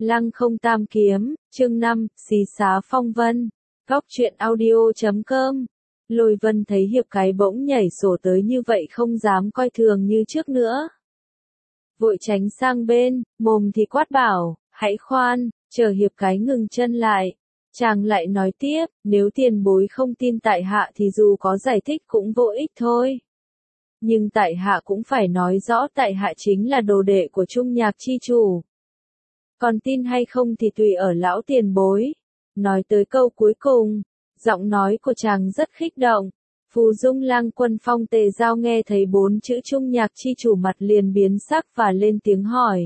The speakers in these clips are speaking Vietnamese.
Lăng không tam kiếm, chương 5, xí xá phong vân. Góc truyện audio.com. Lôi Vân thấy Hiệp Cái bỗng nhảy sổ tới như vậy không dám coi thường như trước nữa. Vội tránh sang bên, mồm thì quát bảo, hãy khoan, chờ Hiệp Cái ngừng chân lại. Chàng lại nói tiếp, nếu tiền bối không tin tại hạ thì dù có giải thích cũng vô ích thôi. Nhưng tại hạ cũng phải nói rõ tại hạ chính là đồ đệ của Trung Nhạc chi chủ. Còn tin hay không thì tùy ở lão tiền bối. Nói tới câu cuối cùng, giọng nói của chàng rất khích động. Phù Dung Lang Quân Phong Tề Giao nghe thấy 4 chữ Trung Nhạc chi chủ mặt liền biến sắc và lên tiếng hỏi.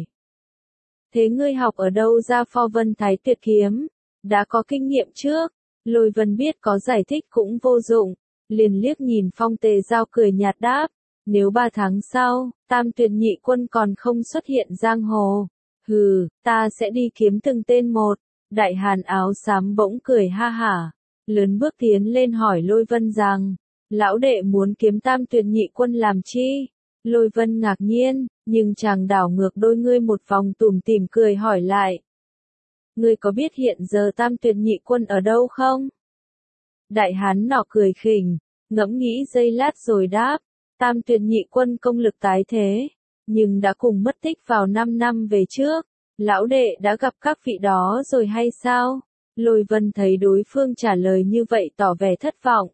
Thế ngươi học ở đâu ra Pho Vân Thái Tuyệt Kiếm? Đã có kinh nghiệm trước. Lôi Vân biết có giải thích cũng vô dụng, liền liếc nhìn Phong Tề Giao cười nhạt đáp. Nếu 3 tháng sau, Tam Tuyệt Nhị Quân còn không xuất hiện giang hồ. Hừ, ta sẽ đi kiếm từng tên một. Đại hàn áo xám bỗng cười ha hả. Lớn bước tiến lên hỏi Lôi Vân rằng, lão đệ muốn kiếm Tam Tuyệt Nhị Quân làm chi? Lôi Vân ngạc nhiên, nhưng chàng đảo ngược đôi ngươi một vòng tủm tỉm cười hỏi lại. Ngươi có biết hiện giờ Tam Tuyệt Nhị Quân ở đâu không? Đại hán nọ cười khỉnh, ngẫm nghĩ giây lát rồi đáp, Tam Tuyệt Nhị Quân công lực tái thế, nhưng đã cùng mất tích vào 5 năm về trước. Lão đệ đã gặp các vị đó rồi hay sao? Lôi Vân thấy đối phương trả lời như vậy tỏ vẻ thất vọng.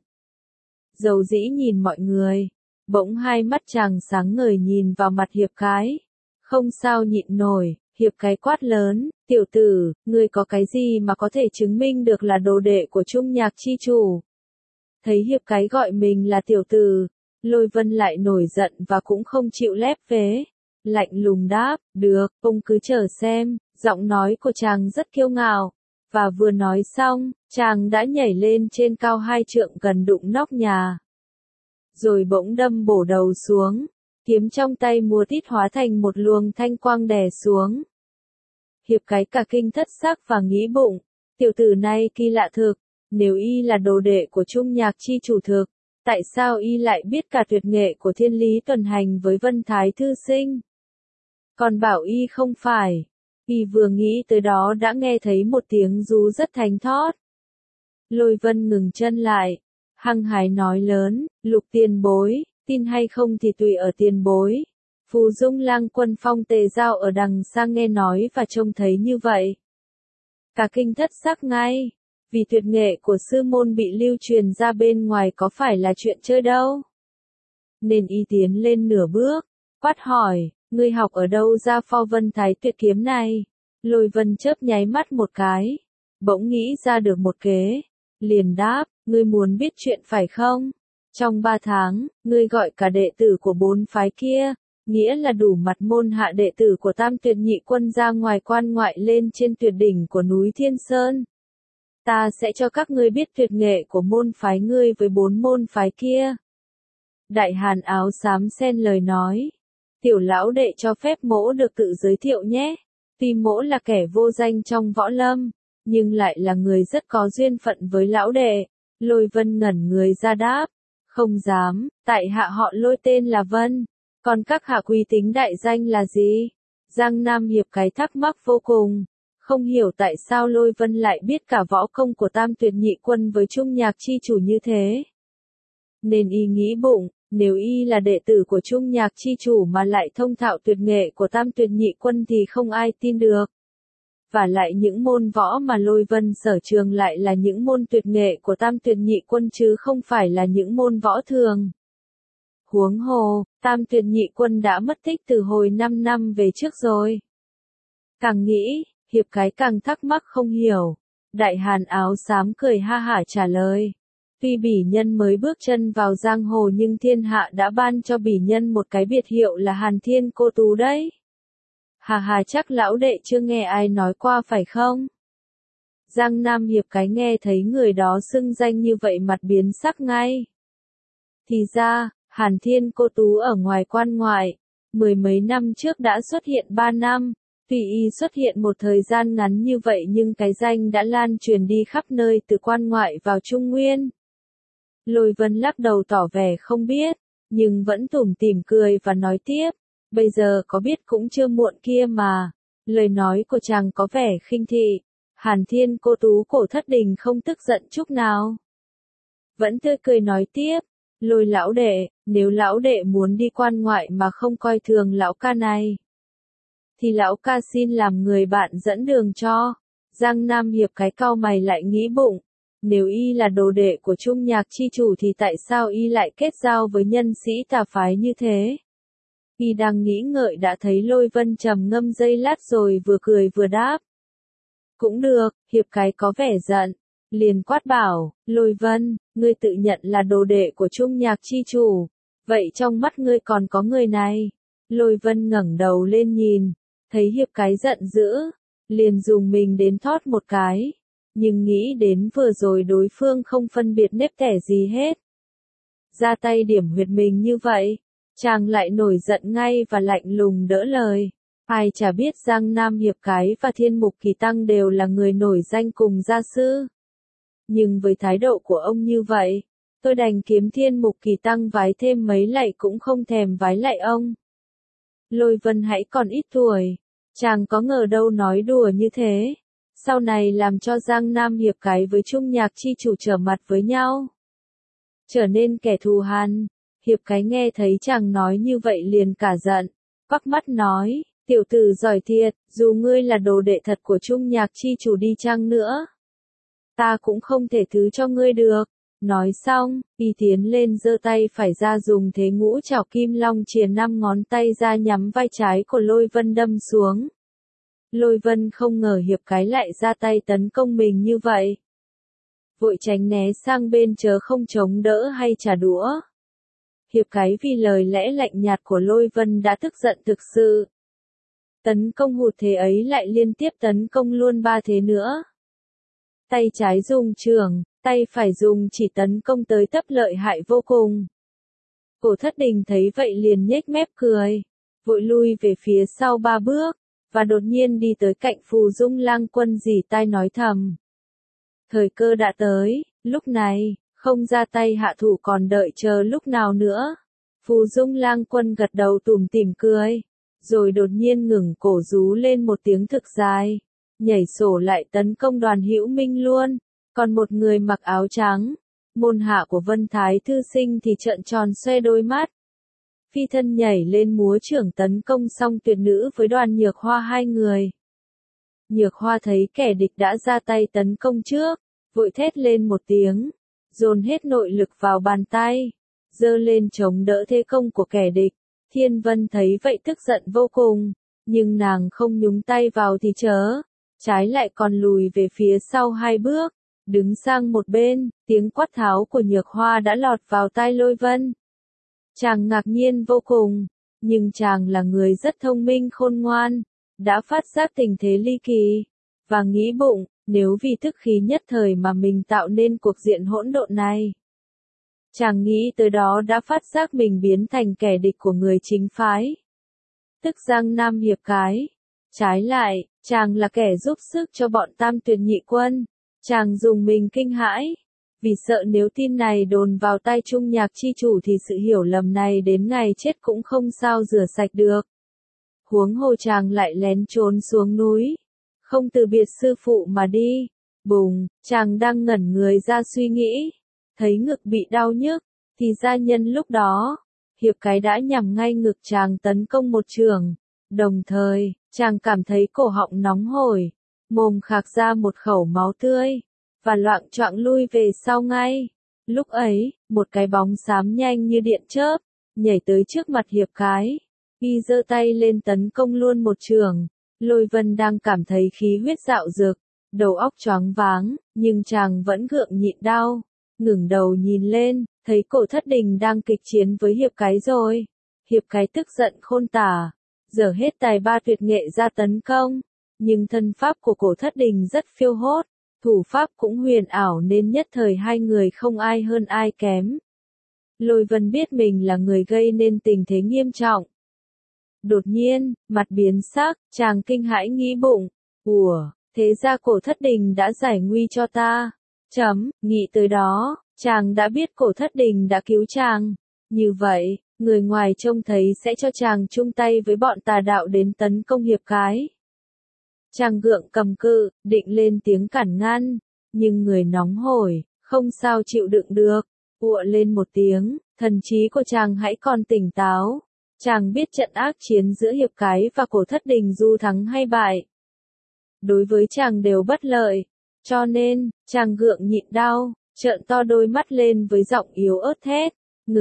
Dầu dĩ nhìn mọi người, bỗng hai mắt chàng sáng ngời nhìn vào mặt Hiệp Cái. Không sao nhịn nổi, Hiệp Cái quát lớn, tiểu tử, ngươi có cái gì mà có thể chứng minh được là đồ đệ của Trung Nhạc chi chủ? Thấy Hiệp Cái gọi mình là tiểu tử, Lôi Vân lại nổi giận và cũng không chịu lép vế. Lạnh lùng đáp, được, ông cứ chờ xem, giọng nói của chàng rất kiêu ngạo. Và vừa nói xong, chàng đã nhảy lên trên cao 2 trượng gần đụng nóc nhà. Rồi bỗng đâm bổ đầu xuống, kiếm trong tay múa tít hóa thành một luồng thanh quang đè xuống. Hiệp Cái cả kinh thất sắc và nghĩ bụng, tiểu tử này kỳ lạ thực, nếu y là đồ đệ của Trung Nhạc chi chủ thực, tại sao y lại biết cả tuyệt nghệ của Thiên Lý Tuần Hành với Vân Thái Thư Sinh? Còn bảo y không phải. Y vừa nghĩ tới đó đã nghe thấy một tiếng rú rất thánh thót. Lôi Vân ngừng chân lại, hăng hái nói lớn, Lục tiền bối, tin hay không thì tùy ở tiền bối. Phù Dung Lang Quân Phong Tề Giao ở đằng xa nghe nói và trông thấy như vậy. Cả kinh thất sắc ngay, vì tuyệt nghệ của sư môn bị lưu truyền ra bên ngoài có phải là chuyện chơi đâu. Nên y tiến lên nửa bước, quát hỏi. Ngươi học ở đâu ra Pho Vân Thái Tuyệt Kiếm này? Lôi Vân chớp nháy mắt một cái, bỗng nghĩ ra được một kế, liền đáp, ngươi muốn biết chuyện phải không? Trong 3 tháng, ngươi gọi cả đệ tử của 4 phái kia, nghĩa là đủ mặt môn hạ đệ tử của Tam Tuyệt Nhị Quân ra ngoài quan ngoại lên trên tuyệt đỉnh của núi Thiên Sơn. Ta sẽ cho các ngươi biết tuyệt nghệ của môn phái ngươi với 4 môn phái kia. Đại hàn áo xám xen lời nói. Tiểu lão đệ cho phép mỗ được tự giới thiệu nhé. Tuy mỗ là kẻ vô danh trong võ lâm, nhưng lại là người rất có duyên phận với lão đệ. Lôi Vân ngẩn người ra đáp. Không dám, tại hạ họ Lôi tên là Vân. Còn các hạ quý tính đại danh là gì? Giang Nam Hiệp Cái thắc mắc vô cùng. Không hiểu tại sao Lôi Vân lại biết cả võ công của Tam Tuyệt Nhị Quân với Trung Nhạc chi chủ như thế. Nên y nghĩ bụng. Nếu y là đệ tử của Trung Nhạc chi chủ mà lại thông thạo tuyệt nghệ của Tam Tuyệt Nhị Quân thì không ai tin được. Và lại những môn võ mà Lôi Vân sở trường lại là những môn tuyệt nghệ của Tam Tuyệt Nhị Quân chứ không phải là những môn võ thường. Huống hồ, Tam Tuyệt Nhị Quân đã mất tích từ hồi 5 năm về trước rồi. Càng nghĩ, Hiệp Cái càng thắc mắc không hiểu. Đại hàn áo xám cười ha hả trả lời. Tuy bỉ nhân mới bước chân vào giang hồ nhưng thiên hạ đã ban cho bỉ nhân một cái biệt hiệu là Hàn Thiên Cô Tú đấy. Hà hà chắc lão đệ chưa nghe ai nói qua phải không? Giang Nam Hiệp Cái nghe thấy người đó xưng danh như vậy mặt biến sắc ngay. Thì ra, Hàn Thiên Cô Tú ở ngoài quan ngoại, 10 mấy năm trước đã xuất hiện 3 năm. Tuy y xuất hiện một thời gian ngắn như vậy nhưng cái danh đã lan truyền đi khắp nơi từ quan ngoại vào Trung Nguyên. Lôi Vân lắc đầu tỏ vẻ không biết, nhưng vẫn tủm tỉm cười và nói tiếp, bây giờ có biết cũng chưa muộn kia mà, Lời nói của chàng có vẻ khinh thị. Hàn Thiên cô tú Cổ Thất Đình không tức giận chút nào. Vẫn tươi cười nói tiếp, Lôi lão đệ, nếu lão đệ muốn đi quan ngoại mà không coi thường lão ca này, thì lão ca xin làm người bạn dẫn đường cho. Giang Nam Hiệp cái cau mày lại nghĩ bụng, nếu y là đồ đệ của Trung Nhạc chi chủ thì tại sao y lại kết giao với nhân sĩ tà phái như thế? Y đang nghĩ ngợi đã thấy Lôi Vân trầm ngâm giây lát rồi vừa cười vừa đáp. Cũng được, Hiệp cái có vẻ giận, liền quát bảo, Lôi Vân, ngươi tự nhận là đồ đệ của Trung Nhạc chi chủ, vậy trong mắt ngươi còn có người này. Lôi Vân ngẩng đầu lên nhìn, thấy Hiệp cái giận dữ, liền dùng mình đến thót một cái, nhưng nghĩ đến vừa rồi đối phương không phân biệt nếp tẻ gì hết. Ra tay điểm huyệt mình như vậy, chàng lại nổi giận ngay và lạnh lùng đỡ lời. Ai chả biết Giang Nam Hiệp cái và Thiên Mục Kỳ Tăng đều là người nổi danh cùng gia sư. Nhưng với thái độ của ông như vậy, tôi đành kiếm Thiên Mục Kỳ Tăng vái thêm mấy lạy cũng không thèm vái lạy ông. Lôi Vân hãy còn ít tuổi, chàng có ngờ đâu nói đùa như thế, sau này làm cho Giang Nam Hiệp cái với Trung Nhạc chi chủ trở mặt với nhau, trở nên kẻ thù hằn. Hiệp cái nghe thấy chàng nói như vậy liền cả giận, quắc mắt nói, tiểu tử giỏi thiệt, dù ngươi là đồ đệ thật của Trung Nhạc chi chủ đi chăng nữa, ta cũng không thể thứ cho ngươi được. Nói xong, y tiến lên giơ tay phải ra dùng thế ngũ trảo kim long chìa 5 ngón tay ra nhắm vai trái của Lôi Vân đâm xuống. Lôi Vân không ngờ Hiệp cái lại ra tay tấn công mình như vậy, vội tránh né sang bên chớ không chống đỡ hay trả đũa. Hiệp cái vì lời lẽ lạnh nhạt của Lôi Vân đã tức giận thực sự. Tấn công hụt thế ấy lại liên tiếp tấn công luôn 3 thế nữa. Tay trái dùng chưởng, tay phải dùng chỉ tấn công tới tấp lợi hại vô cùng. Cổ Thất Đình thấy vậy liền nhếch mép cười, vội lui về phía sau 3 bước, và đột nhiên đi tới cạnh Phù Dung Lang Quân rỉ tai nói thầm. Thời cơ đã tới, lúc này, không ra tay hạ thủ còn đợi chờ lúc nào nữa. Phù Dung Lang Quân gật đầu tủm tỉm cười, rồi đột nhiên ngừng cổ rú lên một tiếng thực dài, nhảy sổ lại tấn công Đoàn Hữu Minh luôn. Còn một người mặc áo trắng, môn hạ của Vân Thái Thư Sinh thì trợn tròn xoe đôi mắt. Phi thân nhảy lên múa chưởng tấn công xong tuyệt nữ với Đoàn Nhược Hoa hai người. Nhược Hoa thấy kẻ địch đã ra tay tấn công trước, vội thét lên một tiếng, dồn hết nội lực vào bàn tay, giơ lên chống đỡ thế công của kẻ địch. Thiên Vân thấy vậy tức giận vô cùng, nhưng nàng không nhúng tay vào thì chớ, trái lại còn lùi về phía sau 2 bước, đứng sang một bên. Tiếng quát tháo của Nhược Hoa đã lọt vào tai Lôi Vân. Chàng ngạc nhiên vô cùng, nhưng chàng là người rất thông minh khôn ngoan, đã phát giác tình thế ly kỳ, và nghĩ bụng, nếu vì tức khí nhất thời mà mình tạo nên cuộc diện hỗn độn này. Chàng nghĩ tới đó đã phát giác mình biến thành kẻ địch của người chính phái, tức Giang Nam Hiệp cái. Trái lại, chàng là kẻ giúp sức cho bọn Tam Tuyệt Nhị Quân. Chàng dùng mình kinh hãi, vì sợ nếu tin này đồn vào tai Trung Nhạc chi chủ thì sự hiểu lầm này đến ngày chết cũng không sao rửa sạch được. Huống hồ chàng lại lén trốn xuống núi, không từ biệt sư phụ mà đi. Bùng, chàng đang ngẩn người ra suy nghĩ, thấy ngực bị đau nhức, thì ra nhân lúc đó, Hiệp cái đã nhằm ngay ngực chàng tấn công một chưởng. Đồng thời, chàng cảm thấy cổ họng nóng hổi, mồm khạc ra một khẩu máu tươi, và loạng choạng lui về sau ngay. Lúc ấy, một cái bóng xám nhanh như điện chớp, nhảy tới trước mặt Hiệp cái, y giơ tay lên tấn công luôn một chưởng. Lôi Vân đang cảm thấy khí huyết dạo dực, đầu óc choáng váng, nhưng chàng vẫn gượng nhịn đau, ngẩng đầu nhìn lên, thấy Cổ Thất Đình đang kịch chiến với Hiệp cái rồi. Hiệp cái tức giận khôn tả, giở hết tài ba tuyệt nghệ ra tấn công, nhưng thân pháp của Cổ Thất Đình rất phiêu hốt, thủ pháp cũng huyền ảo nên nhất thời hai người không ai hơn ai kém. Lôi Vân biết mình là người gây nên tình thế nghiêm trọng. Đột nhiên, mặt biến sắc, chàng kinh hãi nghĩ bụng, thế ra Cổ Thất Đình đã giải nguy cho ta. Nghĩ tới đó, chàng đã biết Cổ Thất Đình đã cứu chàng. Như vậy, người ngoài trông thấy sẽ cho chàng chung tay với bọn tà đạo đến tấn công Hiệp cái. Chàng gượng cầm cự, định lên tiếng cản ngăn, nhưng người nóng hổi, không sao chịu đựng được, ụa lên một tiếng, thần trí của chàng hãy còn tỉnh táo. Chàng biết trận ác chiến giữa Hiệp Cái và Cổ Thất Đình dù thắng hay bại, đối với chàng đều bất lợi, cho nên, chàng gượng nhịn đau, trợn to đôi mắt lên với giọng yếu ớt thét,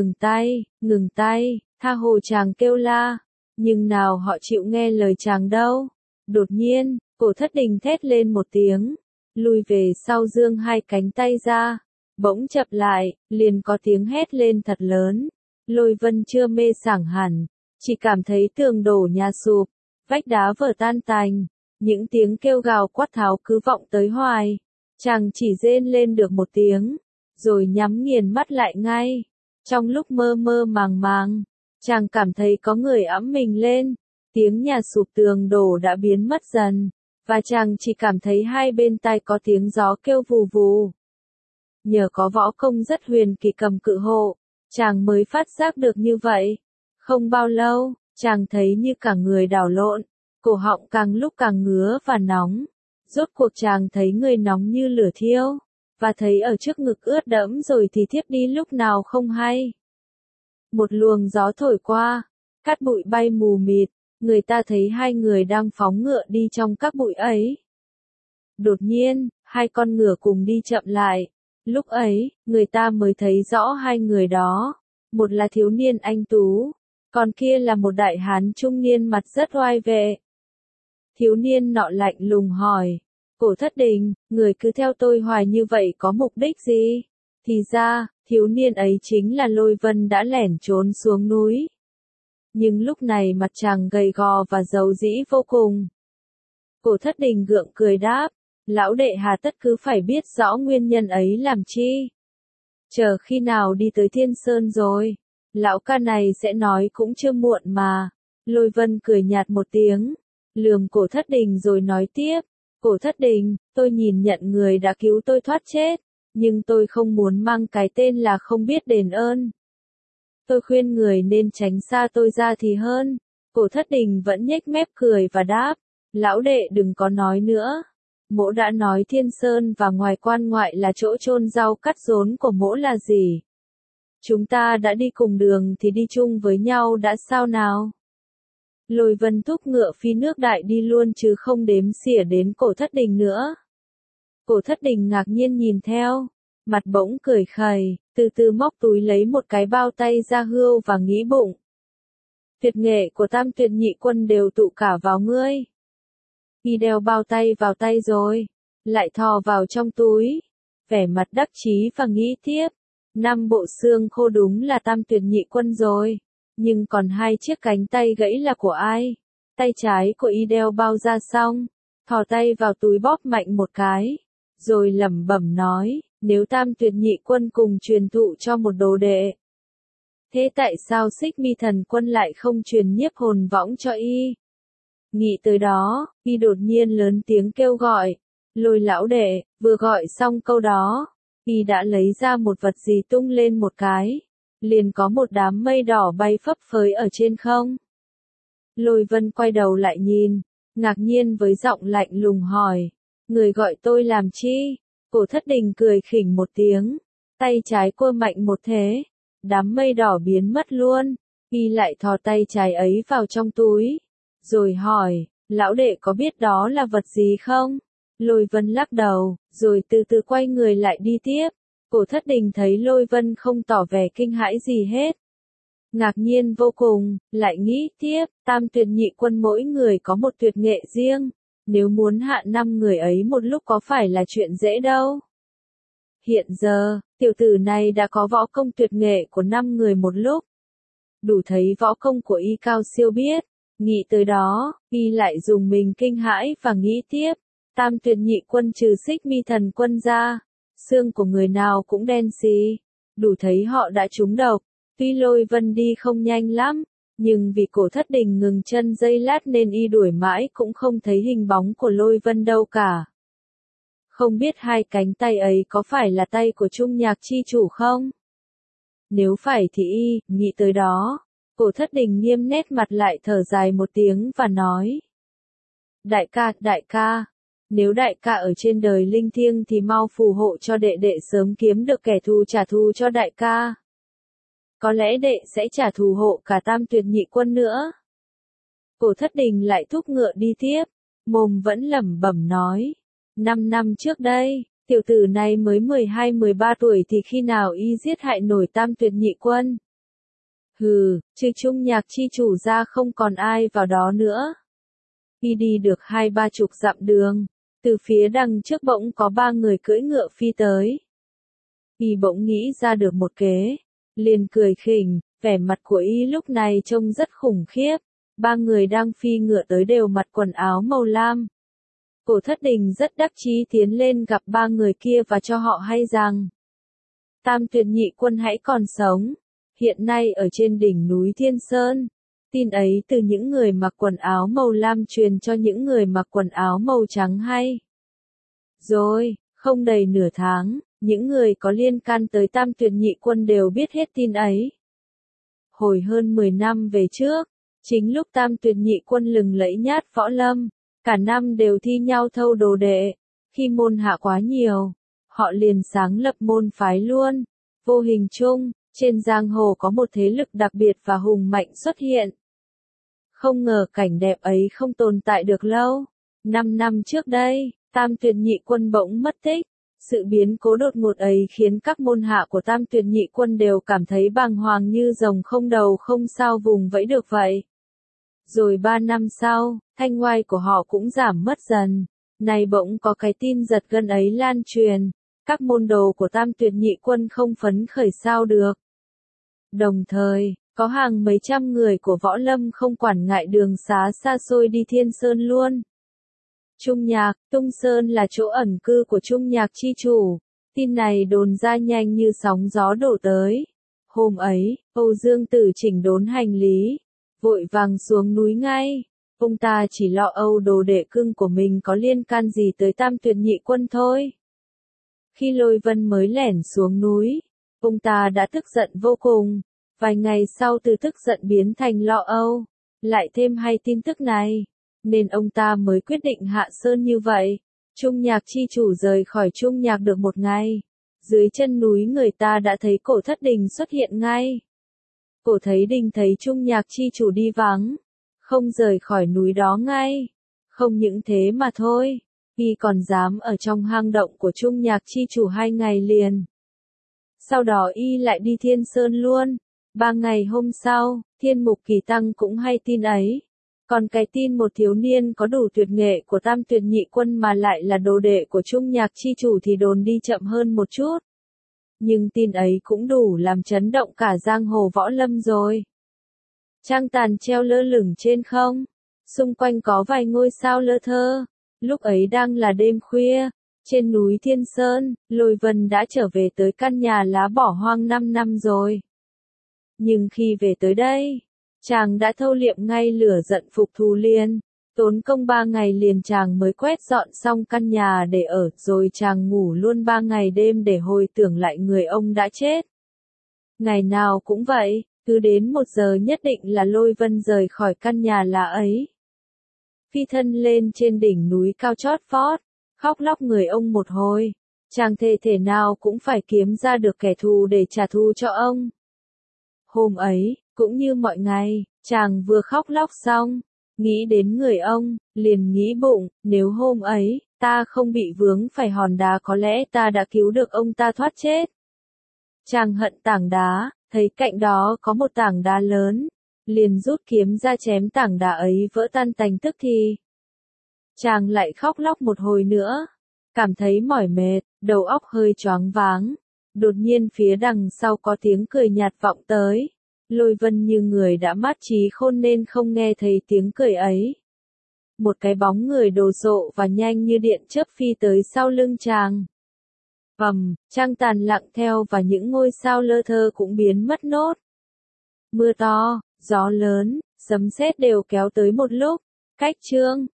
ngừng tay, tha hồ chàng kêu la, nhưng nào họ chịu nghe lời chàng đâu. Đột nhiên, Cổ Thất Đình thét lên một tiếng, lùi về sau giương hai cánh tay ra, bỗng chậm lại, liền có tiếng hét lên thật lớn. Lôi Vân chưa mê sảng hẳn, chỉ cảm thấy tường đổ nhà sụp, vách đá vỡ tan tành, những tiếng kêu gào quát tháo cứ vọng tới hoài. Chàng chỉ rên lên được một tiếng, rồi nhắm nghiền mắt lại ngay. Trong lúc mơ mơ màng màng, chàng cảm thấy có người ẵm mình lên, tiếng nhà sụp tường đổ đã biến mất dần, và chàng chỉ cảm thấy hai bên tai có tiếng gió kêu vù vù. Nhờ có võ công rất huyền kỳ cầm cự hộ, chàng mới phát giác được như vậy. Không bao lâu, chàng thấy như cả người đảo lộn, cổ họng càng lúc càng ngứa và nóng. Rốt cuộc chàng thấy người nóng như lửa thiêu, và thấy ở trước ngực ướt đẫm rồi thì thiếp đi lúc nào không hay. Một luồng gió thổi qua, cát bụi bay mù mịt, người ta thấy hai người đang phóng ngựa đi trong các bụi ấy. Đột nhiên, hai con ngựa cùng đi chậm lại. Lúc ấy, người ta mới thấy rõ hai người đó. Một là thiếu niên anh tú, còn kia là một đại hán trung niên mặt rất oai vệ. Thiếu niên nọ lạnh lùng hỏi, Cổ Thất Đình, người cứ theo tôi hoài như vậy có mục đích gì? Thì ra, thiếu niên ấy chính là Lôi Vân đã lẻn trốn xuống núi. Nhưng lúc này mặt chàng gầy gò và dầu dĩ vô cùng. Cổ Thất Đình gượng cười đáp, lão đệ hà tất cứ phải biết rõ nguyên nhân ấy làm chi. Chờ khi nào đi tới Thiên Sơn rồi, lão ca này sẽ nói cũng chưa muộn mà. Lôi Vân cười nhạt một tiếng, lườm Cổ Thất Đình rồi nói tiếp, Cổ Thất Đình, tôi nhìn nhận người đã cứu tôi thoát chết, nhưng tôi không muốn mang cái tên là không biết đền ơn. Tôi khuyên người nên tránh xa tôi ra thì hơn. Cổ Thất Đình vẫn nhếch mép cười và đáp, lão đệ đừng có nói nữa. Mỗ đã nói Thiên Sơn và ngoài quan ngoại là chỗ chôn rau cắt rốn của mỗ là gì. Chúng ta đã đi cùng đường thì đi chung với nhau đã sao nào? Lôi Vân thúc ngựa phi nước đại đi luôn chứ không đếm xỉa đến Cổ Thất Đình nữa. Cổ Thất Đình ngạc nhiên nhìn theo, mặt bỗng cười khẩy, từ từ móc túi lấy một cái bao tay ra hươu và nghĩ bụng. Tuyệt nghệ của Tam Tuyệt Nhị Quân đều tụ cả vào ngươi. Y đeo bao tay vào tay rồi, lại thò vào trong túi, vẻ mặt đắc chí và nghĩ tiếp. 5 bộ xương khô đúng là Tam Tuyệt Nhị Quân rồi, nhưng còn 2 chiếc cánh tay gãy là của ai? Tay trái của y đeo bao ra xong, thò tay vào túi bóp mạnh một cái, rồi lẩm bẩm nói, nếu Tam Tuyệt Nhị Quân cùng truyền thụ cho một đồ đệ, thế tại sao Xích Mi Thần Quân lại không truyền nhiếp hồn võng cho y? Nghĩ tới đó, y đột nhiên lớn tiếng kêu gọi, Lôi lão đệ. Vừa gọi xong câu đó, y đã lấy ra một vật gì tung lên một cái, liền có một đám mây đỏ bay phấp phới ở trên không. Lôi Vân quay đầu lại nhìn, ngạc nhiên với giọng lạnh lùng hỏi, người gọi tôi làm chi? Cổ Thất Đình cười khỉnh một tiếng, tay trái cua mạnh một thế, đám mây đỏ biến mất luôn, y lại thò tay trái ấy vào trong túi, rồi hỏi, lão đệ có biết đó là vật gì không? Lôi Vân lắc đầu, rồi từ từ quay người lại đi tiếp. Cổ Thất Đình thấy Lôi Vân không tỏ vẻ kinh hãi gì hết. Ngạc nhiên vô cùng, lại nghĩ tiếp, Tam Tuyệt Nhị Quân mỗi người có một tuyệt nghệ riêng, nếu muốn hạ 5 người ấy một lúc có phải là chuyện dễ đâu. Hiện giờ, tiểu tử này đã có võ công tuyệt nghệ của 5 người một lúc. Đủ thấy võ công của y cao siêu biết. Nghĩ tới đó, y lại dùng mình kinh hãi và nghĩ tiếp. Tam Tuyệt Nhị Quân trừ Xích Mi Thần Quân ra, xương của người nào cũng đen xì. Đủ thấy họ đã trúng độc. Tuy Lôi Vân đi không nhanh lắm, nhưng vì Cổ Thất Đình ngừng chân giây lát nên y đuổi mãi cũng không thấy hình bóng của Lôi Vân đâu cả. Không biết hai cánh tay ấy có phải là tay của Trung Nhạc chi chủ không? Nếu phải thì y, nghĩ tới đó. Cổ Thất Đình nghiêm nét mặt lại thở dài một tiếng và nói. đại ca, nếu đại ca ở trên đời linh thiêng thì mau phù hộ cho đệ đệ sớm kiếm được kẻ thù trả thù cho đại ca. Có lẽ đệ sẽ trả thù hộ cả Tam Tuyệt Nhị Quân nữa. Cổ Thất Đình lại thúc ngựa đi tiếp, mồm vẫn lẩm bẩm nói. 5 năm trước đây, tiểu tử này mới 12-13 tuổi thì khi nào y giết hại nổi Tam Tuyệt Nhị Quân. Hừ, trừ Trung Nhạc chi chủ ra không còn ai vào đó nữa. Y đi được 20-30 dặm đường, từ phía đằng trước bỗng có 3 người cưỡi ngựa phi tới. Y bỗng nghĩ ra được một kế, liền cười khỉnh, vẻ mặt của y lúc này trông rất khủng khiếp. 3 người đang phi ngựa tới đều mặc quần áo màu lam. Cổ Thất Đình rất đắc chí tiến lên gặp 3 người kia và cho họ hay rằng Tam Tuyệt Nhị Quân hãy còn sống, hiện nay ở trên đỉnh núi Thiên Sơn. Tin ấy từ những người mặc quần áo màu lam truyền cho những người mặc quần áo màu trắng hay. Rồi, không đầy nửa tháng, những người có liên can tới Tam Tuyệt Nhị Quân đều biết hết tin ấy. Hồi hơn 10 năm về trước, chính lúc Tam Tuyệt Nhị Quân lừng lẫy nhát võ lâm, cả năm đều thi nhau thâu đồ đệ, khi môn hạ quá nhiều, họ liền sáng lập môn phái luôn. Vô hình chung, trên giang hồ có một thế lực đặc biệt và hùng mạnh xuất hiện. Không ngờ cảnh đẹp ấy không tồn tại được lâu. 5 năm trước đây, Tam Tuyệt Nhị Quân bỗng mất tích. Sự biến cố đột ngột ấy khiến các môn hạ của Tam Tuyệt Nhị Quân đều cảm thấy bàng hoàng như rồng không đầu không sao vùng vẫy được vậy. Rồi 3 năm sau, thanh oai của họ cũng giảm mất dần. Này bỗng có cái tin giật gân ấy lan truyền. Các môn đồ của Tam Tuyệt Nhị Quân không phấn khởi sao được. Đồng thời, có hàng mấy trăm người của võ lâm không quản ngại đường xá xa xôi đi Thiên Sơn luôn. Trung Nhạc, Tung Sơn là chỗ ẩn cư của Trung Nhạc chi chủ. Tin này đồn ra nhanh như sóng gió đổ tới. Hôm ấy, Âu Dương Tử chỉnh đốn hành lý, vội vàng xuống núi ngay. Ông ta chỉ lo âu đồ đệ cưng của mình có liên can gì tới Tam Tuyệt Nhị Quân thôi. Khi Lôi Vân mới lẻn xuống núi, ông ta đã tức giận vô cùng. Vài ngày sau từ tức giận biến thành lo âu, lại thêm hay tin tức này, nên ông ta mới quyết định hạ sơn như vậy. Trung Nhạc chi chủ rời khỏi Trung Nhạc được một ngày. Dưới chân núi người ta đã thấy Cổ Thất Đình xuất hiện ngay. Cổ Thấy Đình thấy Trung Nhạc chi chủ đi vắng, không rời khỏi núi đó ngay. Không những thế mà thôi, y còn dám ở trong hang động của Trung Nhạc chi chủ 2 ngày liền. Sau đó y lại đi Thiên Sơn luôn. 3 ngày hôm sau, Thiên Mục Kỳ Tăng cũng hay tin ấy. Còn cái tin một thiếu niên có đủ tuyệt nghệ của Tam Tuyệt Nhị Quân mà lại là đồ đệ của Trung Nhạc chi chủ thì đồn đi chậm hơn một chút. Nhưng tin ấy cũng đủ làm chấn động cả giang hồ võ lâm rồi. Trăng tàn treo lơ lửng trên không, xung quanh có vài ngôi sao lơ thơ. Lúc ấy đang là đêm khuya, trên núi Thiên Sơn, Lôi Vân đã trở về tới căn nhà lá bỏ hoang 5 năm rồi. Nhưng khi về tới đây, chàng đã thâu liệm ngay lửa giận phục thù liền. Tốn công 3 ngày liền chàng mới quét dọn xong căn nhà để ở, rồi chàng ngủ luôn 3 ngày đêm để hồi tưởng lại người ông đã chết. Ngày nào cũng vậy, cứ đến 1 giờ nhất định là Lôi Vân rời khỏi căn nhà lá ấy. Phi thân lên trên đỉnh núi cao chót vót, khóc lóc người ông một hồi. Chàng thề thể nào cũng phải kiếm ra được kẻ thù để trả thù cho ông. Hôm ấy, cũng như mọi ngày, chàng vừa khóc lóc xong, nghĩ đến người ông, liền nghĩ bụng, nếu hôm ấy, ta không bị vướng phải hòn đá có lẽ ta đã cứu được ông ta thoát chết. Chàng hận tảng đá, thấy cạnh đó có một tảng đá lớn, liền rút kiếm ra chém tảng đá ấy vỡ tan tành tức thì. Chàng lại khóc lóc một hồi nữa, cảm thấy mỏi mệt, đầu óc hơi choáng váng. Đột nhiên phía đằng sau có tiếng cười nhạt vọng tới. Lôi Vân như người đã mát trí khôn nên không nghe thấy tiếng cười ấy. Một cái bóng người đồ sộ và nhanh như điện chớp phi tới sau lưng chàng. Trăng tàn lặng theo và những ngôi sao lơ thơ cũng biến mất nốt. Mưa to, gió lớn, sấm sét đều kéo tới một lúc. Cách chương